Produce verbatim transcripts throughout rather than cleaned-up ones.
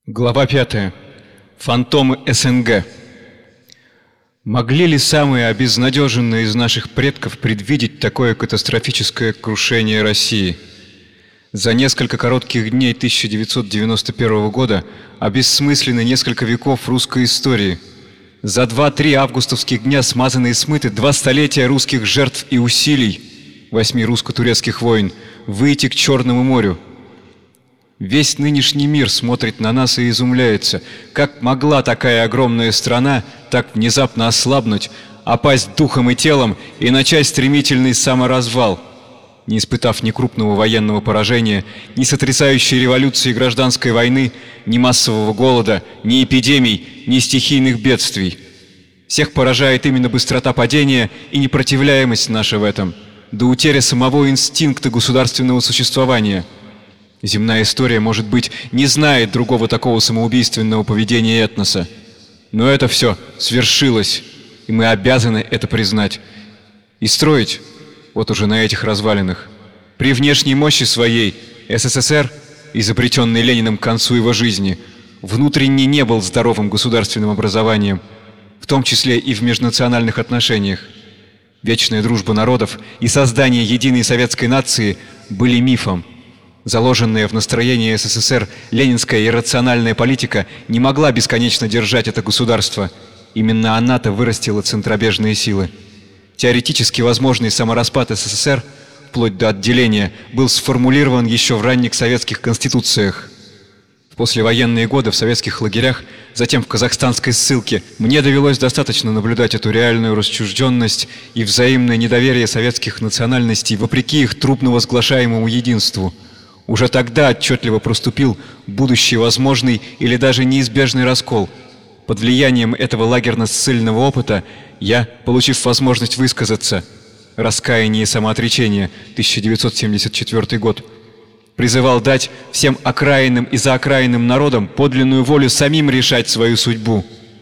Глава пятая. Фантомы СНГ. Могли ли самые обезнадеженные из наших предков предвидеть такое катастрофическое крушение России? За несколько коротких дней тысяча девятьсот девяносто первого года обессмыслены несколько веков русской истории. За два-три августовских дня смазаны и смыты два столетия русских жертв и усилий восьми русско-турецких войн выйти к Черному морю. Весь нынешний мир смотрит на нас и изумляется, как могла такая огромная страна так внезапно ослабнуть, опасть духом и телом и начать стремительный саморазвал, не испытав ни крупного военного поражения, ни сотрясающей революции и гражданской войны, ни массового голода, ни эпидемий, ни стихийных бедствий. Всех поражает именно быстрота падения и непротивляемость наша в этом, до утери самого инстинкта государственного существования. Земная история, может быть, не знает другого такого самоубийственного поведения этноса. Но это все свершилось, и мы обязаны это признать. И строить, вот уже на этих развалинах, при внешней мощи своей, СССР, изобретенный Лениным к концу его жизни, внутренне не был здоровым государственным образованием, в том числе и в межнациональных отношениях. Вечная дружба народов и создание единой советской нации были мифом. Заложенная в настроении СССР ленинская иррациональная политика не могла бесконечно держать это государство. Именно она-то вырастила центробежные силы. Теоретически возможный самораспад СССР, вплоть до отделения, был сформулирован еще в ранних советских конституциях. В послевоенные годы в советских лагерях, затем в казахстанской ссылке, мне довелось достаточно наблюдать эту реальную расчужденность и взаимное недоверие советских национальностей вопреки их трудно возглашаемому единству. Уже тогда отчетливо проступил будущий возможный или даже неизбежный раскол. Под влиянием этого лагерно-ссыльного опыта я, получив возможность высказаться, «Раскаяние и самоотречение», тысяча девятьсот семьдесят четвёртый год, призывал дать всем окраинным и заокраинным народам подлинную волю самим решать свою судьбу.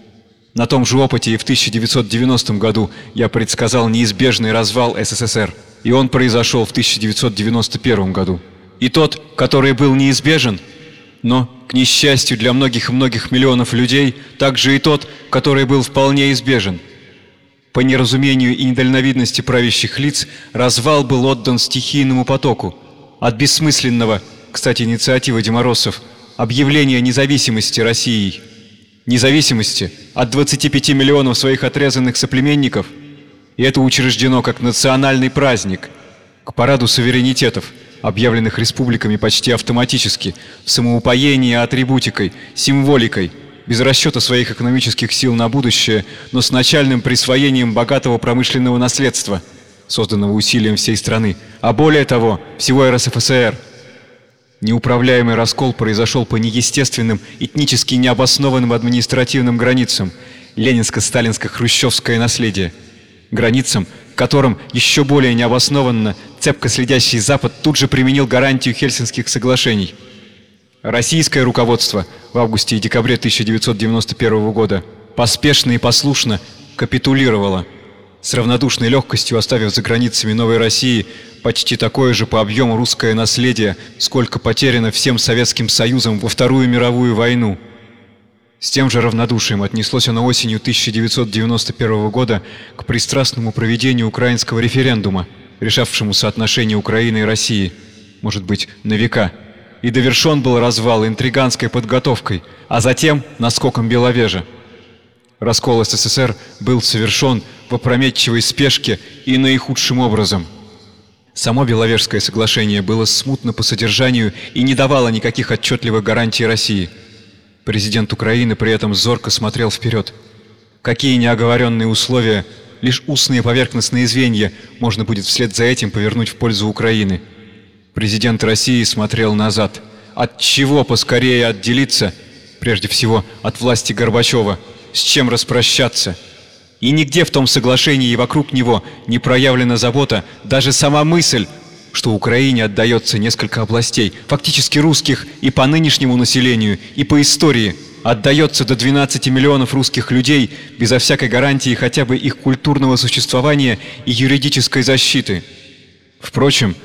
На том же опыте и в тысяча девятьсот девяностом году я предсказал неизбежный развал СССР, и он произошел в тысяча девятьсот девяносто первом году. И тот, который был неизбежен, но, к несчастью для многих-многих миллионов людей, также и тот, который был вполне избежен. По неразумению и недальновидности правящих лиц развал был отдан стихийному потоку. От бессмысленного, кстати, инициативы демороссов, объявления независимости Россией. Независимости от двадцати пяти миллионов своих отрезанных соплеменников. И это учреждено как национальный праздник, к параду суверенитетов, объявленных республиками почти автоматически, в самоупоении атрибутикой, символикой, без расчета своих экономических сил на будущее, но с начальным присвоением богатого промышленного наследства, созданного усилием всей страны, а более того, всего РСФСР. Неуправляемый раскол произошел по неестественным, этнически необоснованным административным границам, ленинско-сталинско-хрущевское наследие, границам, которым еще более необоснованно цепко следящий Запад тут же применил гарантию Хельсинских соглашений. Российское руководство в августе и декабре тысяча девятьсот девяносто первого года поспешно и послушно капитулировало, с равнодушной легкостью оставив за границами Новой России почти такое же по объему русское наследие, сколько потеряно всем Советским Союзом во Вторую мировую войну. С тем же равнодушием отнеслось оно осенью тысяча девятьсот девяносто первого года к пристрастному проведению украинского референдума, решавшему соотношение Украины и России, может быть, на века. И довершен был развал интриганской подготовкой, а затем наскоком Беловежа. Раскол СССР был совершен в опрометчивой спешке и наихудшим образом. Само Беловежское соглашение было смутно по содержанию и не давало никаких отчетливых гарантий России. Президент Украины при этом зорко смотрел вперед. Какие неоговоренные условия, лишь устные поверхностные звенья можно будет вслед за этим повернуть в пользу Украины. Президент России смотрел назад. От чего поскорее отделиться, прежде всего от власти Горбачева, с чем распрощаться. И нигде в том соглашении и вокруг него не проявлена забота, даже сама мысль, что Украине отдается несколько областей, фактически русских и по нынешнему населению, и по истории, отдается до двенадцати миллионов русских людей безо всякой гарантии хотя бы их культурного существования и юридической защиты. Впрочем,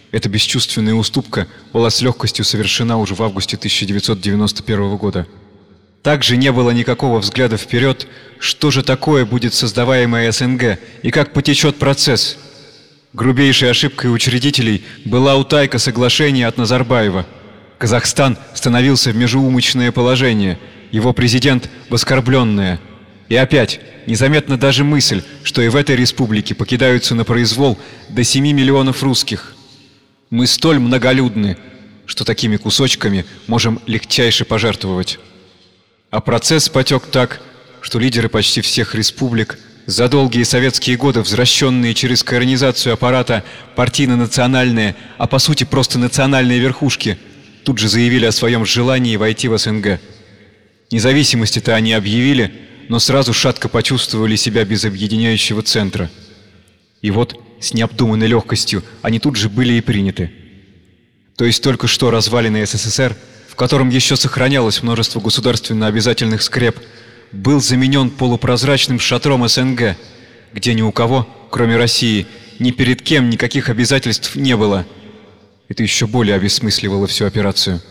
Эта бесчувственная уступка была с легкостью совершена уже в августе тысяча девятьсот девяносто первого года. Также не было никакого взгляда вперед, что же такое будет создаваемое СНГ и как потечет процесс. Грубейшей ошибкой учредителей была утайка соглашения от Назарбаева. Казахстан становился в межеумочное положение, его президент в оскорбленное. И опять, незаметна даже мысль, что и в этой республике покидаются на произвол до семи миллионов русских. Мы столь многолюдны, что такими кусочками можем легчайше пожертвовать. А процесс потек так, что лидеры почти всех республик, за долгие советские годы возвращенные через коорганизацию аппарата партийно-национальные, а по сути просто национальные верхушки, тут же заявили о своем желании войти в СНГ. Независимости-то они объявили, но сразу шатко почувствовали себя без объединяющего центра. И вот с необдуманной легкостью они тут же были и приняты. То есть только что разваленный СССР, в котором еще сохранялось множество государственно обязательных скреп, был заменен полупрозрачным шатром СНГ, где ни у кого, кроме России, ни перед кем никаких обязательств не было. Это еще более обесмысливало всю операцию.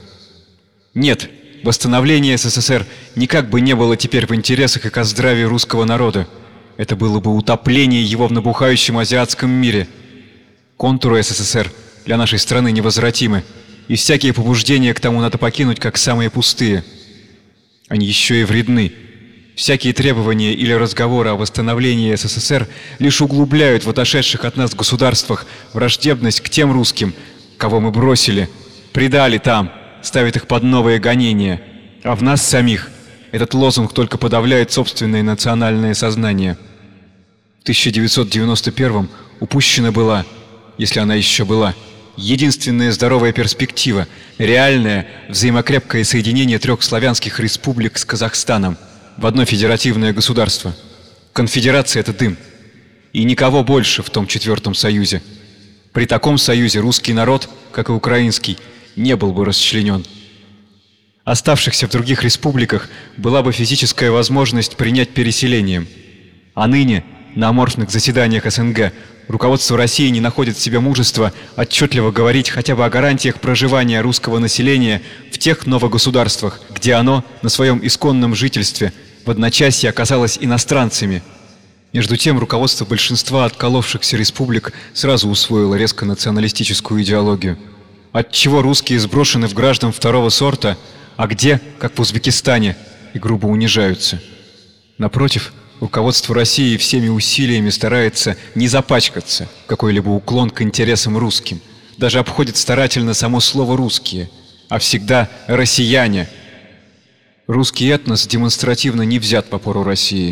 Нет, восстановление СССР никак бы не было теперь в интересах и ко здравию русского народа. Это было бы утопление его в набухающем азиатском мире. Контуры СССР для нашей страны невозвратимы, и всякие побуждения к тому надо покинуть, как самые пустые. Они еще и вредны. Всякие требования или разговоры о восстановлении СССР лишь углубляют в отошедших от нас государствах враждебность к тем русским, кого мы бросили, предали там, ставит их под новые гонения, а в нас самих этот лозунг только подавляет собственное национальное сознание. В тысяча девятьсот девяносто первом упущена была, если она еще была, единственная здоровая перспектива, реальное взаимокрепкое соединение трех славянских республик с Казахстаном в одно федеративное государство. Конфедерация — это дым. И никого больше в том четвертом союзе. При таком союзе русский народ, как и украинский, не был бы расчленен. Оставшихся в других республиках была бы физическая возможность принять переселением. А ныне, на аморфных заседаниях СНГ, руководство России не находит в себе мужества отчетливо говорить хотя бы о гарантиях проживания русского населения в тех новогосударствах, где оно на своем исконном жительстве в одночасье оказалось иностранцами. Между тем, руководство большинства отколовшихся республик сразу усвоило резко националистическую идеологию. Отчего русские сброшены в граждан второго сорта, а где, как в Узбекистане, и грубо унижаются. Напротив, руководство России всеми усилиями старается не запачкаться в какой-либо уклон к интересам русским, даже обходит старательно само слово «русские», а всегда «россияне». Русский этнос демонстративно не взят по пору России.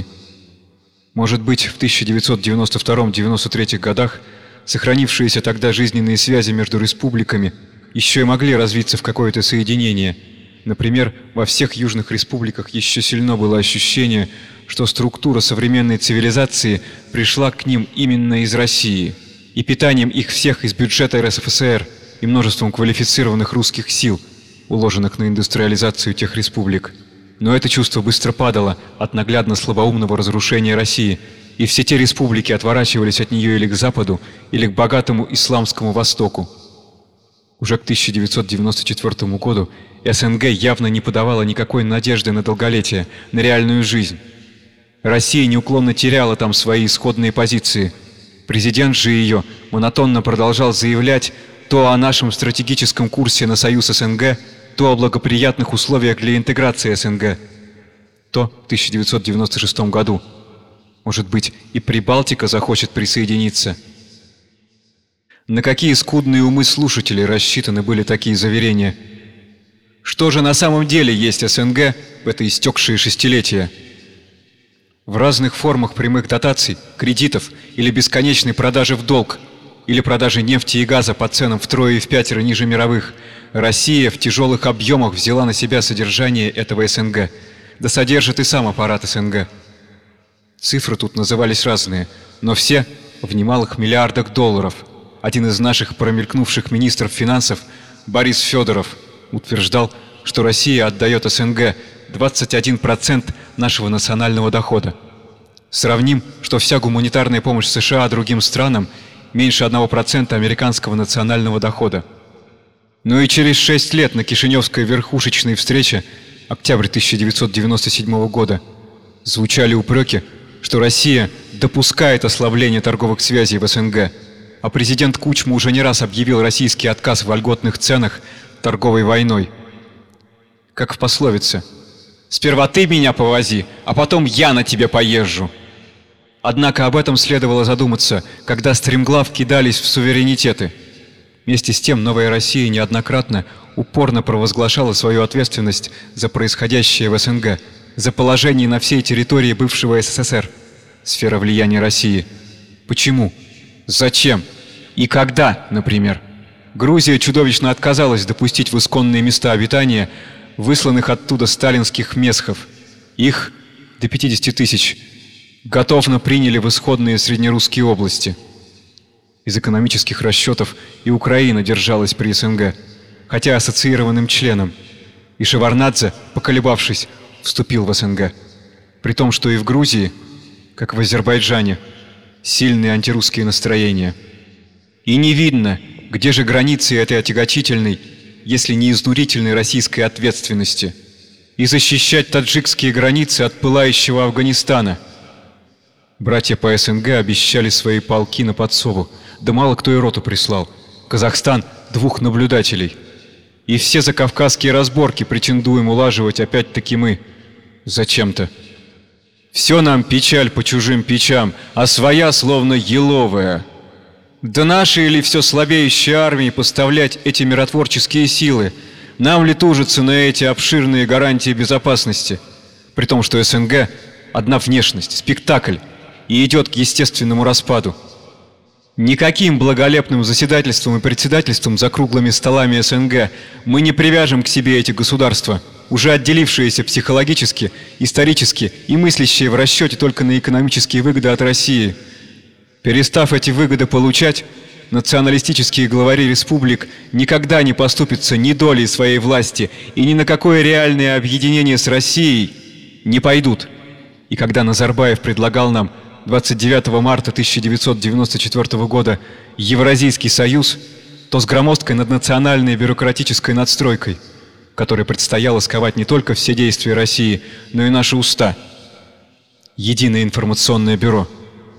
Может быть, в тысяча девятьсот девяносто втором — девяносто третьем годах сохранившиеся тогда жизненные связи между республиками еще и могли развиться в какое-то соединение. Например, во всех южных республиках еще сильно было ощущение, что структура современной цивилизации пришла к ним именно из России, и питанием их всех из бюджета РСФСР и множеством квалифицированных русских сил, уложенных на индустриализацию тех республик. Но это чувство быстро падало от наглядно слабоумного разрушения России, и все те республики отворачивались от нее или к западу, или к богатому исламскому востоку. Уже к тысяча девятьсот девяносто четвёртому году СНГ явно не подавала никакой надежды на долголетие, на реальную жизнь. Россия неуклонно теряла там свои исходные позиции. Президент же ее монотонно продолжал заявлять то о нашем стратегическом курсе на союз СНГ, то о благоприятных условиях для интеграции СНГ. То в тысяча девятьсот девяносто шестом году. Может быть, и Прибалтика захочет присоединиться. На какие скудные умы слушателей рассчитаны были такие заверения? Что же на самом деле есть СНГ в это истекшее шестилетие? В разных формах прямых дотаций, кредитов или бесконечной продажи в долг, или продажи нефти и газа по ценам втрое и впятеро ниже мировых, Россия в тяжелых объемах взяла на себя содержание этого СНГ, да содержит и сам аппарат СНГ. Цифры тут назывались разные, но все в немалых миллиардах долларов. Один из наших промелькнувших министров финансов, Борис Федоров, утверждал, что Россия отдает СНГ двадцать один процент нашего национального дохода. Сравним, что вся гуманитарная помощь США другим странам меньше одного процента американского национального дохода. Но и через шесть лет на Кишиневской верхушечной встрече, октябрь тысяча девятьсот девяносто седьмого года, звучали упреки, что Россия допускает ослабление торговых связей в СНГ, а президент Кучма уже не раз объявил российский отказ в льготных ценах торговой войной. Как в пословице: «Сперва ты меня повози, а потом я на тебе поезжу». Однако об этом следовало задуматься, когда стремглав кидались в суверенитеты. Вместе с тем новая Россия неоднократно упорно провозглашала свою ответственность за происходящее в СНГ, за положение на всей территории бывшего СССР, сфера влияния России. Почему? Зачем? И когда, например? Грузия чудовищно отказалась допустить в исконные места обитания высланных оттуда сталинских месхов. Их, до пятидесяти тысяч, готовно приняли в исходные среднерусские области. Из экономических расчетов и Украина держалась при СНГ, хотя ассоциированным членом, и Шеварднадзе, поколебавшись, вступил в СНГ. При том, что и в Грузии, как в Азербайджане, сильные антирусские настроения. И не видно, где же границы этой отяготительной, если не изнурительной российской ответственности, и защищать таджикские границы от пылающего Афганистана. Братья по СНГ обещали свои полки на подсову, да мало кто и роту прислал. Казахстан — двух наблюдателей. И все закавказские разборки претендуем улаживать опять-таки мы. Зачем-то. Все нам печаль по чужим печам, а своя словно еловая. Да наши или все слабеющие армии поставлять эти миротворческие силы? Нам ли тужиться на эти обширные гарантии безопасности? При том, что СНГ — одна внешность, спектакль, и идет к естественному распаду. Никаким благолепным заседательством и председательством за круглыми столами СНГ мы не привяжем к себе эти государства, уже отделившиеся психологически, исторически и мыслящие в расчете только на экономические выгоды от России. Перестав эти выгоды получать, националистические главари республик никогда не поступятся ни долей своей власти и ни на какое реальное объединение с Россией не пойдут. И когда Назарбаев предлагал нам двадцать девятого марта тысяча девятьсот девяносто четвёртого года Евразийский союз, то с громоздкой наднациональной бюрократической надстройкой, которой предстояло сковать не только все действия России, но и наши уста. Единое информационное бюро.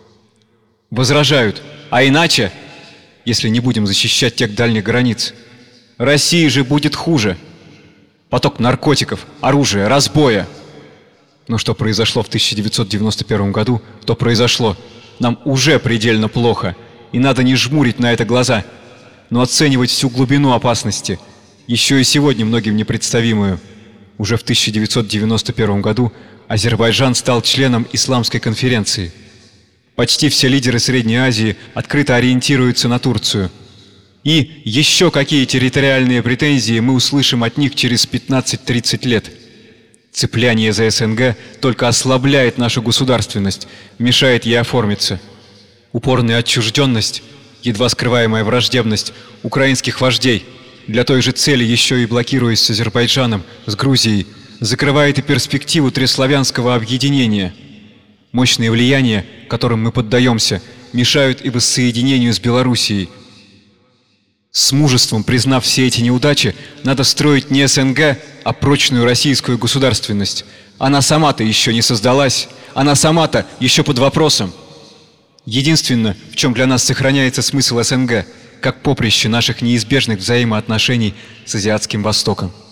Возражают: а иначе, если не будем защищать тех дальних границ, России же будет хуже. Поток наркотиков, оружия, разбоя. Но что произошло в тысяча девятьсот девяносто первом году, то произошло. Нам уже предельно плохо, и надо не жмурить на это глаза, но оценивать всю глубину опасности, еще и сегодня многим непредставимую. Уже в тысяча девятьсот девяносто первом году Азербайджан стал членом Исламской конференции. Почти все лидеры Средней Азии открыто ориентируются на Турцию. И еще какие территориальные претензии мы услышим от них через пятнадцать-тридцать лет. Цепляние за СНГ только ослабляет нашу государственность, мешает ей оформиться. Упорная отчужденность, едва скрываемая враждебность украинских вождей, для той же цели еще и блокируясь с Азербайджаном, с Грузией, закрывает и перспективу трёхславянского объединения. Мощные влияния, которым мы поддаемся, мешают и воссоединению с Белоруссией. С мужеством признав все эти неудачи, надо строить не СНГ, а прочную российскую государственность. Она сама-то еще не создалась, она сама-то еще под вопросом. Единственное, в чем для нас сохраняется смысл СНГ, как поприще наших неизбежных взаимоотношений с Азиатским Востоком.